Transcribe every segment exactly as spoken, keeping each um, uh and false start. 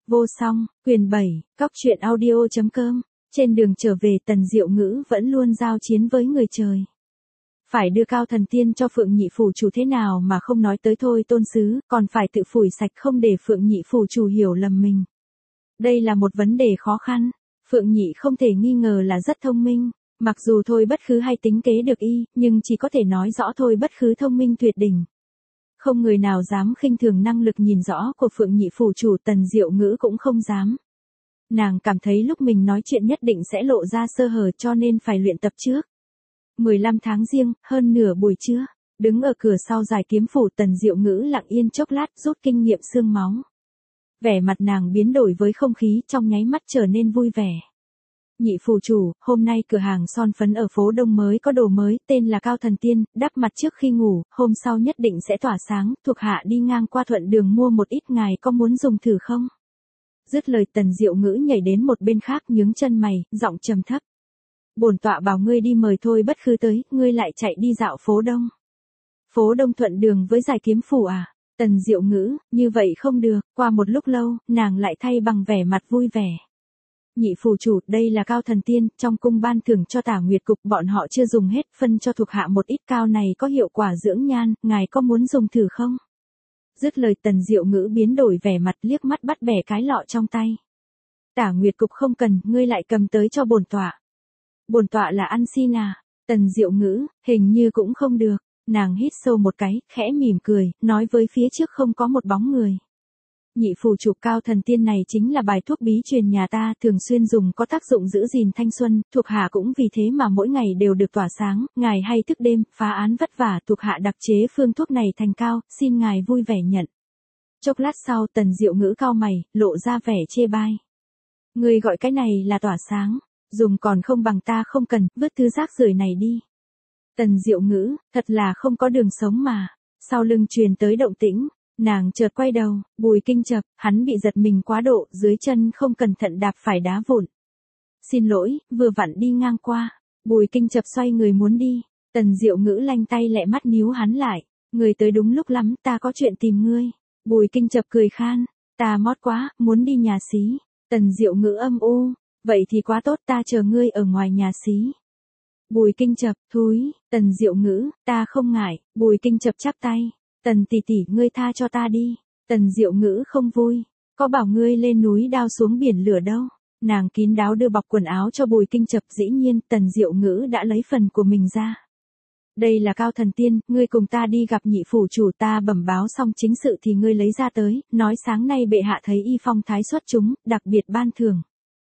Vô song, quyền bảy, cóc truyện audio chấm com. Trên đường trở về Tần Diệu Ngữ vẫn luôn giao chiến với người trời. Phải đưa Cao Thần Tiên cho Phượng Nhị Phủ Chủ thế nào mà không nói tới thôi tôn sứ, còn phải tự phủi sạch không để Phượng Nhị Phủ Chủ hiểu lầm mình. Đây là một vấn đề khó khăn. Phượng Nhị không thể nghi ngờ là rất thông minh. Mặc dù thôi bất khứ hay tính kế được y, nhưng chỉ có thể nói rõ thôi bất khứ thông minh tuyệt đỉnh. Không người nào dám khinh thường năng lực nhìn rõ của Phượng Nhị Phủ Chủ, Tần Diệu Ngữ cũng không dám. Nàng cảm thấy lúc mình nói chuyện nhất định sẽ lộ ra sơ hở cho nên phải luyện tập trước. mười lăm tháng Giêng, hơn nửa buổi trưa, đứng ở cửa sau Giải Kiếm Phủ, Tần Diệu Ngữ lặng yên chốc lát rút kinh nghiệm xương máu. Vẻ mặt nàng biến đổi với không khí trong nháy mắt trở nên vui vẻ. Nhị Phủ Chủ, hôm nay cửa hàng son phấn ở phố Đông mới có đồ mới, tên là Cao Thần Tiên, đắp mặt trước khi ngủ, hôm sau nhất định sẽ tỏa sáng, thuộc hạ đi ngang qua thuận đường mua một ít, ngài có muốn dùng thử không? Dứt lời Tần Diệu Ngữ nhảy đến một bên khác nhướng chân mày, giọng trầm thấp. Bổn tọa bảo ngươi đi mời thôi bất khứ tới, ngươi lại chạy đi dạo phố Đông. Phố Đông thuận đường với Giải Kiếm Phủ à? Tần Diệu Ngữ, như vậy không được, qua một lúc lâu, nàng lại thay bằng vẻ mặt vui vẻ. Nhị Phủ Chủ, đây là Cao Thần Tiên, trong cung ban thưởng cho Tả Nguyệt Cục, bọn họ chưa dùng hết, phân cho thuộc hạ một ít, cao này có hiệu quả dưỡng nhan, ngài có muốn dùng thử không? Dứt lời Tần Diệu Ngữ biến đổi vẻ mặt, liếc mắt bắt bẻ cái lọ trong tay. Tả Nguyệt Cục không cần, ngươi lại cầm tới cho bổn tọa. Bổn tọa là ăn xin à? Tần Diệu Ngữ, hình như cũng không được. Nàng hít sâu một cái, khẽ mỉm cười, nói với phía trước không có một bóng người. Nhị Phủ Chủ, Cao Thần Tiên này chính là bài thuốc bí truyền nhà ta, thường xuyên dùng, có tác dụng giữ gìn thanh xuân, thuộc hạ cũng vì thế mà mỗi ngày đều được tỏa sáng, ngài hay thức đêm, phá án vất vả, thuộc hạ đặc chế phương thuốc này thành cao, xin ngài vui vẻ nhận. Chốc lát sau Tần Diệu Ngữ cau mày, lộ ra vẻ chê bai. Người gọi cái này là tỏa sáng, dùng còn không bằng ta không cần, vứt thứ rác rưởi này đi. Tần Diệu Ngữ, thật là không có đường sống mà. Sau lưng truyền tới động tĩnh. Nàng chợt quay đầu, Bùi Kinh Chập, hắn bị giật mình quá độ, dưới chân không cẩn thận đạp phải đá vụn. Xin lỗi, vừa vặn đi ngang qua. Bùi Kinh Chập xoay người muốn đi. Tần Diệu Ngữ lanh tay lẹ mắt níu hắn lại. Người tới đúng lúc lắm, ta có chuyện tìm ngươi. Bùi Kinh Chập cười khan. Ta mót quá, muốn đi nhà xí. Tần Diệu Ngữ âm u. Vậy thì quá tốt, ta chờ ngươi ở ngoài nhà xí. Bùi Kinh Chập, thúi. Tần Diệu Ngữ, ta không ngại. Bùi Kinh Chập chắp tay. Tần tỷ tỷ, ngươi tha cho ta đi. Tần Diệu Ngữ không vui. Có bảo ngươi lên núi đao xuống biển lửa đâu. Nàng kín đáo đưa bọc quần áo cho Bùi Kinh Chập, dĩ nhiên Tần Diệu Ngữ đã lấy phần của mình ra. Đây là Cao Thần Tiên, ngươi cùng ta đi gặp Nhị Phủ Chủ, ta bẩm báo xong chính sự thì ngươi lấy ra tới, nói sáng nay bệ hạ thấy y phong thái xuất chúng, đặc biệt ban thưởng.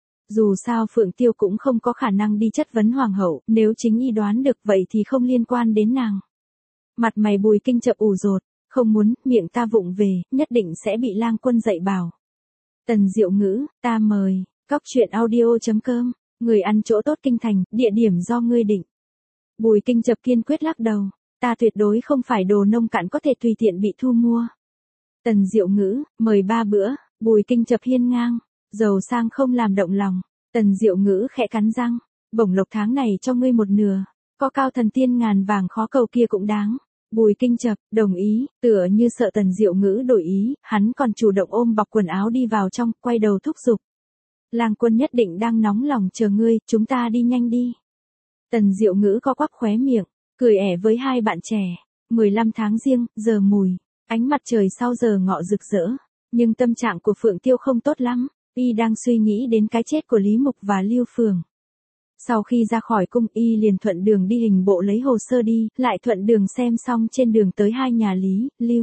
Dù sao Phượng Tiêu cũng không có khả năng đi chất vấn hoàng hậu, nếu chính y đoán được vậy thì không liên quan đến nàng. Mặt mày Bùi Kinh Chập ủ rột, không muốn, miệng ta vụng về, nhất định sẽ bị lang quân dạy bảo. Tần Diệu Ngữ, ta mời, cóc truyện audio chấm com, người ăn chỗ tốt kinh thành, địa điểm do ngươi định. Bùi Kinh Chập kiên quyết lắc đầu, ta tuyệt đối không phải đồ nông cạn có thể tùy tiện bị thu mua. Tần Diệu Ngữ, mời ba bữa, Bùi Kinh Chập hiên ngang, giàu sang không làm động lòng. Tần Diệu Ngữ khẽ cắn răng, bổng lộc tháng này cho ngươi một nửa, có Cao Thần Tiên ngàn vàng khó cầu kia cũng đáng. Bùi Kinh Chập, đồng ý, tựa như sợ Tần Diệu Ngữ đổi ý, hắn còn chủ động ôm bọc quần áo đi vào trong, quay đầu thúc giục. Lang quân nhất định đang nóng lòng chờ ngươi, chúng ta đi nhanh đi. Tần Diệu Ngữ co quắp khóe miệng, cười ẻ với hai bạn trẻ. mười lăm tháng Giêng, giờ mùi, ánh mặt trời sau giờ ngọ rực rỡ, nhưng tâm trạng của Phượng Tiêu không tốt lắm, y đang suy nghĩ đến cái chết của Lý Mục và Lưu Phường. Sau khi ra khỏi cung y liền thuận đường đi hình bộ lấy hồ sơ đi, lại thuận đường xem xong trên đường tới hai nhà Lý, Lưu.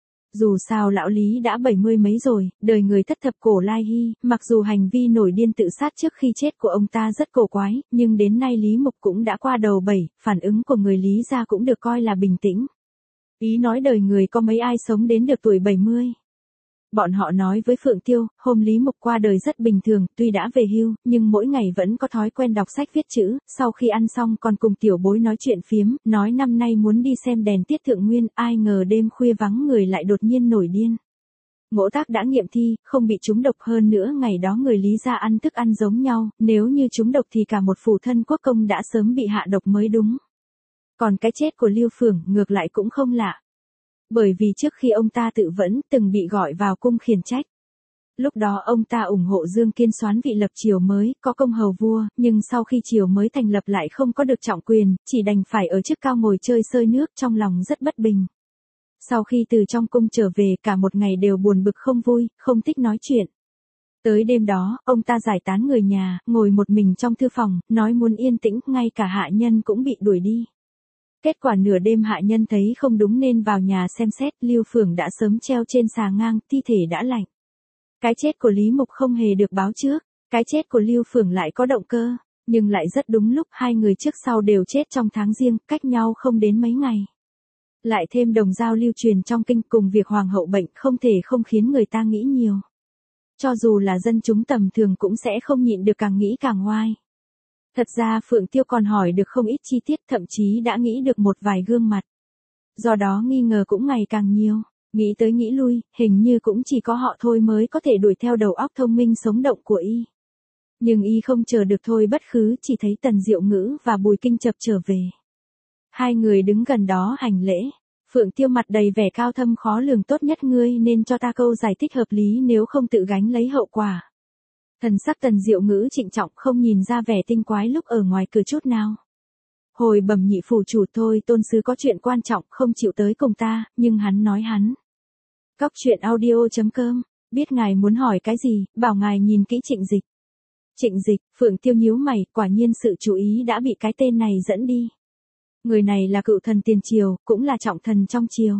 Dù sao lão Lý đã bảy mươi mấy rồi, đời người thất thập cổ lai hy, mặc dù hành vi nổi điên tự sát trước khi chết của ông ta rất cổ quái, nhưng đến nay Lý Mục cũng đã qua đầu bảy, phản ứng của người Lý gia cũng được coi là bình tĩnh. Ý nói đời người có mấy ai sống đến được tuổi bảy mươi. Bọn họ nói với Phượng Tiêu, hôm Lý Mục qua đời rất bình thường, tuy đã về hưu, nhưng mỗi ngày vẫn có thói quen đọc sách viết chữ, sau khi ăn xong còn cùng tiểu bối nói chuyện phiếm, nói năm nay muốn đi xem đèn tiết thượng nguyên, ai ngờ đêm khuya vắng người lại đột nhiên nổi điên. Ngỗ tác đã nghiệm thi, không bị trúng độc, hơn nữa ngày đó người Lý gia ăn thức ăn giống nhau, nếu như trúng độc thì cả một phủ thân quốc công đã sớm bị hạ độc mới đúng. Còn cái chết của Lưu Phường ngược lại cũng không lạ. Bởi vì trước khi ông ta tự vẫn từng bị gọi vào cung khiển trách. Lúc đó ông ta ủng hộ Dương Kiên soán vị lập triều mới, có công hầu vua, nhưng sau khi triều mới thành lập lại không có được trọng quyền, chỉ đành phải ở chức cao ngồi chơi sơi nước, trong lòng rất bất bình. Sau khi từ trong cung trở về, cả một ngày đều buồn bực không vui, không thích nói chuyện. Tới đêm đó, ông ta giải tán người nhà, ngồi một mình trong thư phòng, nói muốn yên tĩnh, ngay cả hạ nhân cũng bị đuổi đi. Kết quả nửa đêm hạ nhân thấy không đúng nên vào nhà xem xét, Lưu Phường đã sớm treo trên xà ngang, thi thể đã lạnh. Cái chết của Lý Mục không hề được báo trước, cái chết của Lưu Phường lại có động cơ, nhưng lại rất đúng lúc, hai người trước sau đều chết trong tháng riêng, cách nhau không đến mấy ngày. Lại thêm đồng dao lưu truyền trong kinh cùng việc hoàng hậu bệnh không thể không khiến người ta nghĩ nhiều. Cho dù là dân chúng tầm thường cũng sẽ không nhịn được càng nghĩ càng oai. Thật ra Phượng Tiêu còn hỏi được không ít chi tiết, thậm chí đã nghĩ được một vài gương mặt. Do đó nghi ngờ cũng ngày càng nhiều, nghĩ tới nghĩ lui, hình như cũng chỉ có họ thôi mới có thể đuổi theo đầu óc thông minh sống động của y. Nhưng y không chờ được Thôi Bất Khứ, chỉ thấy Tần Diệu Ngữ và Bùi Kinh Chập trở về. Hai người đứng gần đó hành lễ. Phượng Tiêu mặt đầy vẻ cao thâm khó lường, tốt nhất ngươi nên cho ta câu giải thích hợp lý, nếu không tự gánh lấy hậu quả. Thần sắc Tần Diệu Ngữ trịnh trọng, không nhìn ra vẻ tinh quái lúc ở ngoài cửa chút nào. Hồi bẩm nhị phủ chủ, Thôi tôn sứ có chuyện quan trọng không chịu tới cùng ta, nhưng hắn nói hắn. Cóc truyện audio chấm com, biết ngài muốn hỏi cái gì, bảo ngài nhìn kỹ Trịnh Dịch. Trịnh Dịch, Phượng Tiêu nhíu mày, quả nhiên sự chú ý đã bị cái tên này dẫn đi. Người này là cựu thần tiền triều, cũng là trọng thần trong triều.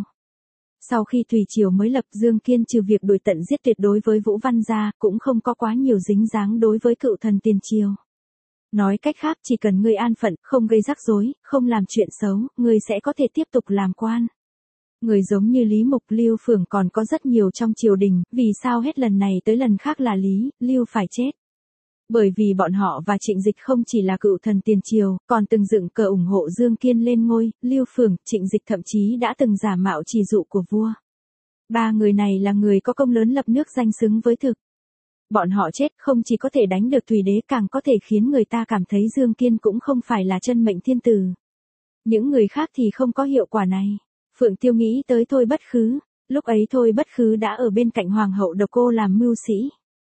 Sau khi Thùy triều mới lập, Dương Kiên trừ việc đuổi tận giết tuyệt đối với Vũ Văn gia, cũng không có quá nhiều dính dáng đối với cựu thần tiền triều. Nói cách khác, chỉ cần ngươi an phận, không gây rắc rối, không làm chuyện xấu, ngươi sẽ có thể tiếp tục làm quan. Người giống như Lý Mục, Lưu Phường còn có rất nhiều trong triều đình, vì sao hết lần này tới lần khác là Lý, Lưu phải chết? Bởi vì bọn họ và Trịnh Dịch không chỉ là cựu thần tiền triều, còn từng dựng cờ ủng hộ Dương Kiên lên ngôi, Lưu Phường, Trịnh Dịch thậm chí đã từng giả mạo chỉ dụ của vua. Ba người này là người có công lớn lập nước danh xứng với thực. Bọn họ chết không chỉ có thể đánh được Thùy đế, càng có thể khiến người ta cảm thấy Dương Kiên cũng không phải là chân mệnh thiên tử. Những người khác thì không có hiệu quả này. Phượng Tiêu nghĩ tới Thôi Bất Khứ, lúc ấy Thôi Bất Khứ đã ở bên cạnh Hoàng hậu Độc Cô làm mưu sĩ.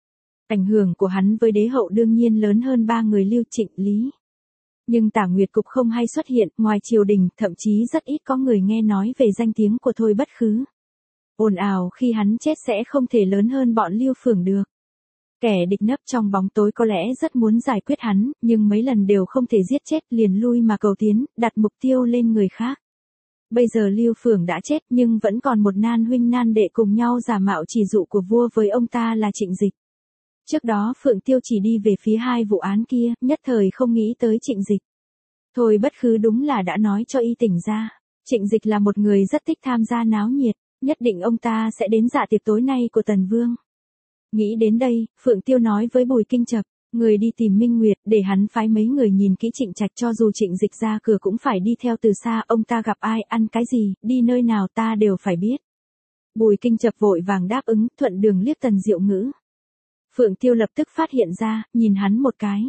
Ảnh hưởng của hắn với đế hậu đương nhiên lớn hơn ba người Lưu, Trịnh, Lý. Nhưng Tả Nguyệt Cục không hay xuất hiện, ngoài triều đình, thậm chí rất ít có người nghe nói về danh tiếng của Thôi Bất Khứ. Ồn ào khi hắn chết sẽ không thể lớn hơn bọn Lưu Phường được. Kẻ địch nấp trong bóng tối có lẽ rất muốn giải quyết hắn, nhưng mấy lần đều không thể giết chết, liền lui mà cầu tiến, đặt mục tiêu lên người khác. Bây giờ Lưu Phường đã chết nhưng vẫn còn một nan huynh nan đệ cùng nhau giả mạo chỉ dụ của vua với ông ta là Trịnh Dịch. Trước đó Phượng Tiêu chỉ đi về phía hai vụ án kia, nhất thời không nghĩ tới Trịnh Dịch. Thôi Bất Khứ đúng là đã nói cho y tỉnh ra. Trịnh Dịch là một người rất thích tham gia náo nhiệt, nhất định ông ta sẽ đến dạ tiệc tối nay của Tần Vương. Nghĩ đến đây, Phượng Tiêu nói với Bùi Kinh Chập, người đi tìm Minh Nguyệt, để hắn phái mấy người nhìn kỹ Trịnh Trạch, cho dù Trịnh Dịch ra cửa cũng phải đi theo từ xa, ông ta gặp ai, ăn cái gì, đi nơi nào ta đều phải biết. Bùi Kinh Chập vội vàng đáp ứng, thuận đường liếc Tần Diệu Ngữ. Phượng Tiêu lập tức phát hiện ra, nhìn hắn một cái.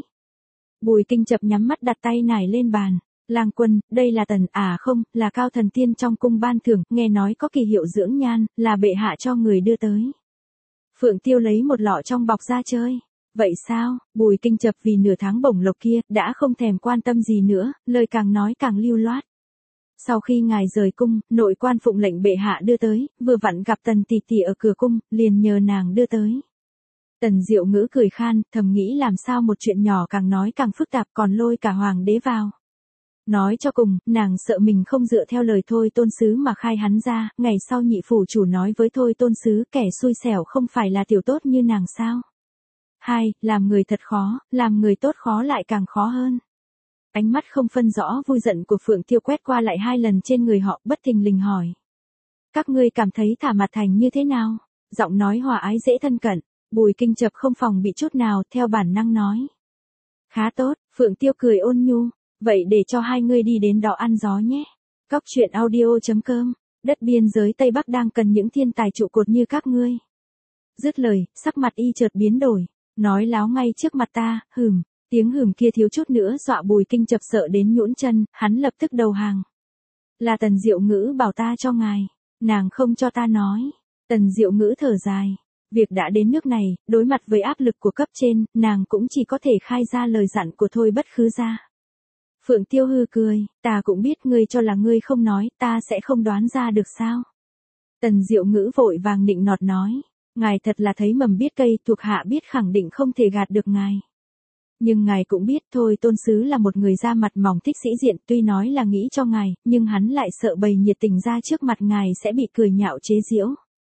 Bùi Kinh Chập nhắm mắt đặt tay nải lên bàn. Lang Quân, đây là Tần, à không, là Cao Thần Tiên trong cung ban thưởng, nghe nói có kỳ hiệu dưỡng nhan, là bệ hạ cho người đưa tới. Phượng Tiêu lấy một lọ trong bọc ra chơi. Vậy sao? Bùi Kinh Chập vì nửa tháng bổng lộc kia, đã không thèm quan tâm gì nữa, lời càng nói càng lưu loát. Sau khi ngài rời cung, nội quan phụng lệnh bệ hạ đưa tới, vừa vặn gặp Tần tỷ tỷ ở cửa cung, liền nhờ nàng đưa tới. Tần Diệu Ngữ cười khan, thầm nghĩ làm sao một chuyện nhỏ càng nói càng phức tạp, còn lôi cả hoàng đế vào. Nói cho cùng, nàng sợ mình không dựa theo lời Thôi tôn sứ mà khai hắn ra, ngày sau nhị phủ chủ nói với Thôi tôn sứ, kẻ xui xẻo không phải là tiểu tốt như nàng sao. Hai, làm người thật khó, làm người tốt khó lại càng khó hơn. Ánh mắt không phân rõ vui giận của Phượng Tiêu quét qua lại hai lần trên người họ, bất thình lình hỏi. Các ngươi cảm thấy Thả Mặt Thành như thế nào? Giọng nói hòa ái dễ thân cận. Bùi Kinh Chập không phòng bị chút nào, theo bản năng nói. Khá tốt, Phượng Tiêu cười ôn nhu, vậy để cho hai ngươi đi đến đó ăn gió nhé. Cóc truyện audio chấm com, đất biên giới Tây Bắc đang cần những thiên tài trụ cột như các ngươi. Dứt lời, sắc mặt y chợt biến đổi, nói láo ngay trước mặt ta, hừm, tiếng hừm kia thiếu chút nữa dọa Bùi Kinh Chập sợ đến nhũn chân, hắn lập tức đầu hàng. Là Tần Diệu Ngữ bảo ta cho ngài, nàng không cho ta nói. Tần Diệu Ngữ thở dài. Việc đã đến nước này, đối mặt với áp lực của cấp trên, nàng cũng chỉ có thể khai ra lời dặn của Thôi Bất Khứ ra. Phượng Tiêu hư cười, ta cũng biết ngươi cho là ngươi không nói, ta sẽ không đoán ra được sao. Tần Diệu Ngữ vội vàng nịnh nọt nói, ngài thật là thấy mầm biết cây, thuộc hạ biết khẳng định không thể gạt được ngài. Nhưng ngài cũng biết thôi, tôn sứ là một người da mặt mỏng thích sĩ diện, tuy nói là nghĩ cho ngài, nhưng hắn lại sợ bày nhiệt tình ra trước mặt ngài sẽ bị cười nhạo chế giễu.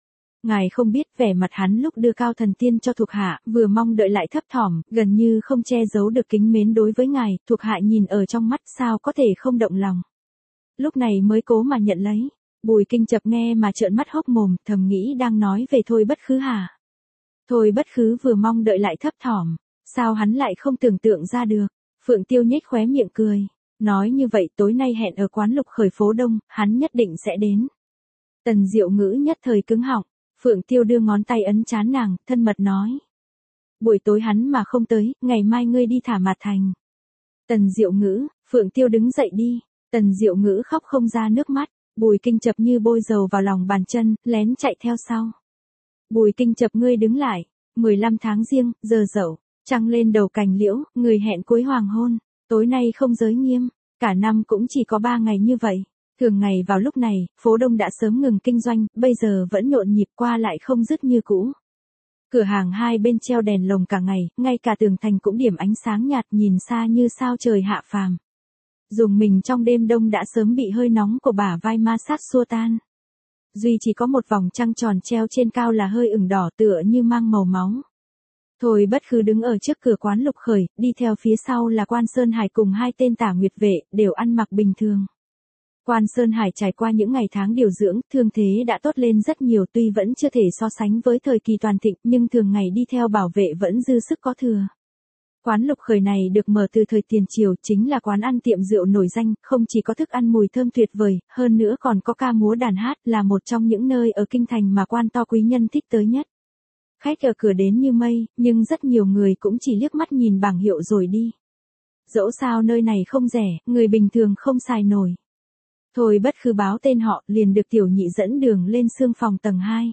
Ngài không biết vẻ mặt hắn lúc đưa Cao Thần Tiên cho thuộc hạ, vừa mong đợi lại thấp thỏm, gần như không che giấu được kính mến đối với ngài, thuộc hạ nhìn ở trong mắt sao có thể không động lòng. Lúc này mới cố mà nhận lấy. Bùi Kinh Chập nghe mà trợn mắt hốc mồm, thầm nghĩ đang nói về Thôi Bất Khứ hả? Thôi Bất Khứ vừa mong đợi lại thấp thỏm, sao hắn lại không tưởng tượng ra được? Phượng Tiêu nhếch khóe miệng cười, nói như vậy tối nay hẹn ở quán Lục Khởi phố Đông, hắn nhất định sẽ đến. Tần Diệu Ngữ nhất thời cứng họng, Phượng Tiêu đưa ngón tay ấn trán nàng, thân mật nói. Buổi tối hắn mà không tới, ngày mai ngươi đi thả Mạt Thành. Tần Diệu Ngữ, Phượng Tiêu đứng dậy đi, Tần Diệu Ngữ khóc không ra nước mắt. Bùi Kinh Chập như bôi dầu vào lòng bàn chân, lén chạy theo sau. Bùi Kinh Chập ngươi đứng lại, mười lăm tháng giêng, giờ dậu, trăng lên đầu cành liễu, người hẹn cuối hoàng hôn, tối nay không giới nghiêm, cả năm cũng chỉ có ba ngày như vậy. Thường ngày vào lúc này, phố Đông đã sớm ngừng kinh doanh, bây giờ vẫn nhộn nhịp qua lại không dứt như cũ. Cửa hàng hai bên treo đèn lồng cả ngày, ngay cả tường thành cũng điểm ánh sáng nhạt nhìn xa như sao trời hạ phàm. Dùng mình trong đêm đông đã sớm bị hơi nóng của bả vai ma sát xua tan. Duy chỉ có một vòng trăng tròn treo trên cao là hơi ửng đỏ tựa như mang màu máu. Thôi Bất Khứ đứng ở trước cửa quán Lục Khởi, đi theo phía sau là Quan Sơn Hải cùng hai tên tả nguyệt vệ, đều ăn mặc bình thường. Quan Sơn Hải trải qua những ngày tháng điều dưỡng, thương thế đã tốt lên rất nhiều, tuy vẫn chưa thể so sánh với thời kỳ toàn thịnh, nhưng thường ngày đi theo bảo vệ vẫn dư sức có thừa. Quán Lục Khởi này được mở từ thời tiền triều, chính là quán ăn tiệm rượu nổi danh, không chỉ có thức ăn mùi thơm tuyệt vời, hơn nữa còn có ca múa đàn hát, là một trong những nơi ở kinh thành mà quan to quý nhân thích tới nhất. Khách ở cửa đến như mây, nhưng rất nhiều người cũng chỉ liếc mắt nhìn bảng hiệu rồi đi. Dẫu sao nơi này không rẻ, người bình thường không xài nổi. Thôi Bất Khứ báo tên họ, liền được tiểu nhị dẫn đường lên sương phòng tầng hai.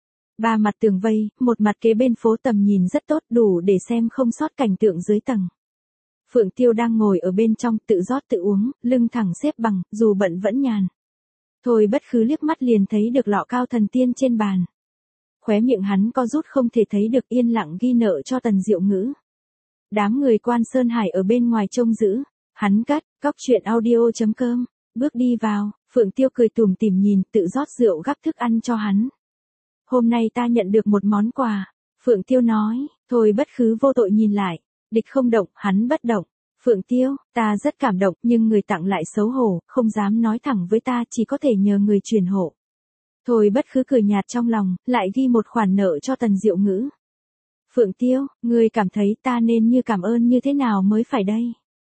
Ba mặt tường vây, một mặt kế bên phố, tầm nhìn rất tốt, đủ để xem không sót cảnh tượng dưới tầng. Phượng Tiêu đang ngồi ở bên trong, tự rót tự uống, lưng thẳng xếp bằng, dù bận vẫn nhàn. Thôi Bất Khứ liếc mắt liền thấy được lọ Cao Thần Tiên trên bàn. Khóe miệng hắn co rút không thể thấy được, yên lặng ghi nợ cho Tần Diệu Ngữ. Đám người Quan Sơn Hải ở bên ngoài trông giữ, hắn cắt, cóc truyện audio chấm com, bước đi vào, Phượng Tiêu cười tủm tỉm nhìn, tự rót rượu gắp thức ăn cho hắn. Hôm nay ta nhận được một món quà, Phượng Tiêu nói. Thôi Bất Khứ vô tội nhìn lại, địch không động, hắn bất động. Phượng Tiêu, ta rất cảm động, nhưng người tặng lại xấu hổ, không dám nói thẳng với ta, chỉ có thể nhờ người truyền hộ. Thôi Bất Khứ cười nhạt trong lòng, lại ghi một khoản nợ cho Tần Diệu Ngữ. Phượng Tiêu, ngươi cảm thấy ta nên như cảm ơn như thế nào mới phải đây?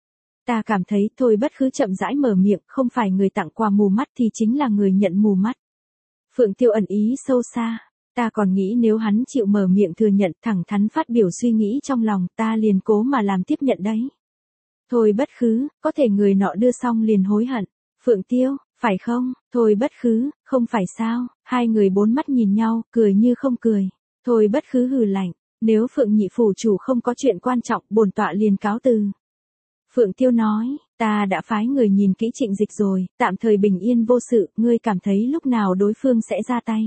Ta cảm thấy, Thôi Bất Khứ chậm rãi mở miệng, không phải người tặng quà mù mắt thì chính là người nhận mù mắt. Phượng Tiêu ẩn ý sâu xa. Ta còn nghĩ nếu hắn chịu mở miệng thừa nhận, thẳng thắn phát biểu suy nghĩ trong lòng, ta liền cố mà làm tiếp nhận đấy. Thôi Bất Khứ, có thể người nọ đưa xong liền hối hận. Phượng Tiêu, phải không? Thôi Bất Khứ, không phải sao? Hai người bốn mắt nhìn nhau, cười như không cười. Thôi Bất Khứ hừ lạnh, nếu Phượng nhị phủ chủ không có chuyện quan trọng, bổn tọa liền cáo từ. Phượng Tiêu nói, ta đã phái người nhìn kỹ Trịnh Dịch rồi, tạm thời bình yên vô sự, ngươi cảm thấy lúc nào đối phương sẽ ra tay.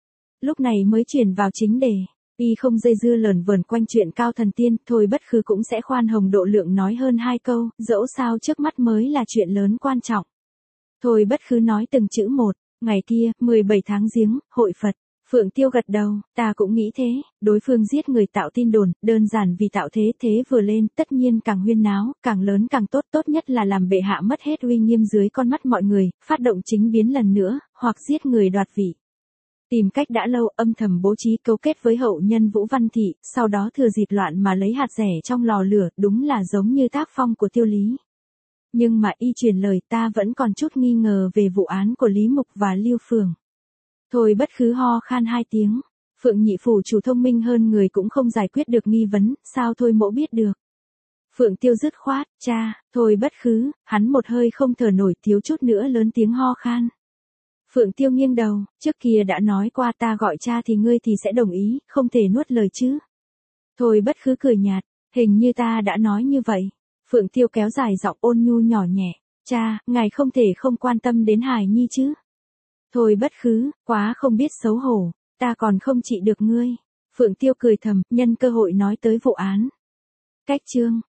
Lúc này mới chuyển vào chính đề, y không dây dưa lởn vởn quanh chuyện Cao Thần Tiên, Thôi Bất Khứ cũng sẽ khoan hồng độ lượng nói hơn hai câu, dẫu sao trước mắt mới là chuyện lớn quan trọng. Thôi Bất Khứ nói từng chữ một, ngày kia, mười bảy tháng giêng, hội Phật. Phượng Tiêu gật đầu, ta cũng nghĩ thế, đối phương giết người tạo tin đồn, đơn giản vì tạo thế, thế vừa lên, tất nhiên càng huyên náo, càng lớn càng tốt, tốt nhất là làm bệ hạ mất hết uy nghiêm dưới con mắt mọi người, phát động chính biến lần nữa, hoặc giết người đoạt vị. Tìm cách đã lâu, âm thầm bố trí cấu kết với hậu nhân Vũ Văn Thị, sau đó thừa dịp loạn mà lấy hạt rẻ trong lò lửa, đúng là giống như tác phong của Tiêu Lý. Nhưng mà y truyền lời, ta vẫn còn chút nghi ngờ về vụ án của Lý Mục và Lưu Phường. Thôi Bất Khứ ho khan hai tiếng, Phượng nhị phủ chủ thông minh hơn người cũng không giải quyết được nghi vấn, sao Thôi mỗ biết được. Phượng Tiêu dứt khoát, cha, Thôi Bất Khứ, hắn một hơi không thở nổi, thiếu chút nữa lớn tiếng ho khan. Phượng Tiêu nghiêng đầu, trước kia đã nói qua ta gọi cha thì ngươi thì sẽ đồng ý, không thể nuốt lời chứ. Thôi Bất Khứ cười nhạt, hình như ta đã nói như vậy. Phượng Tiêu kéo dài giọng ôn nhu nhỏ nhẹ, cha, ngài không thể không quan tâm đến hài nhi chứ. Thôi Bất Khứ, quá không biết xấu hổ, ta còn không trị được ngươi. Phượng Tiêu cười thầm, nhân cơ hội nói tới vụ án. Cách chương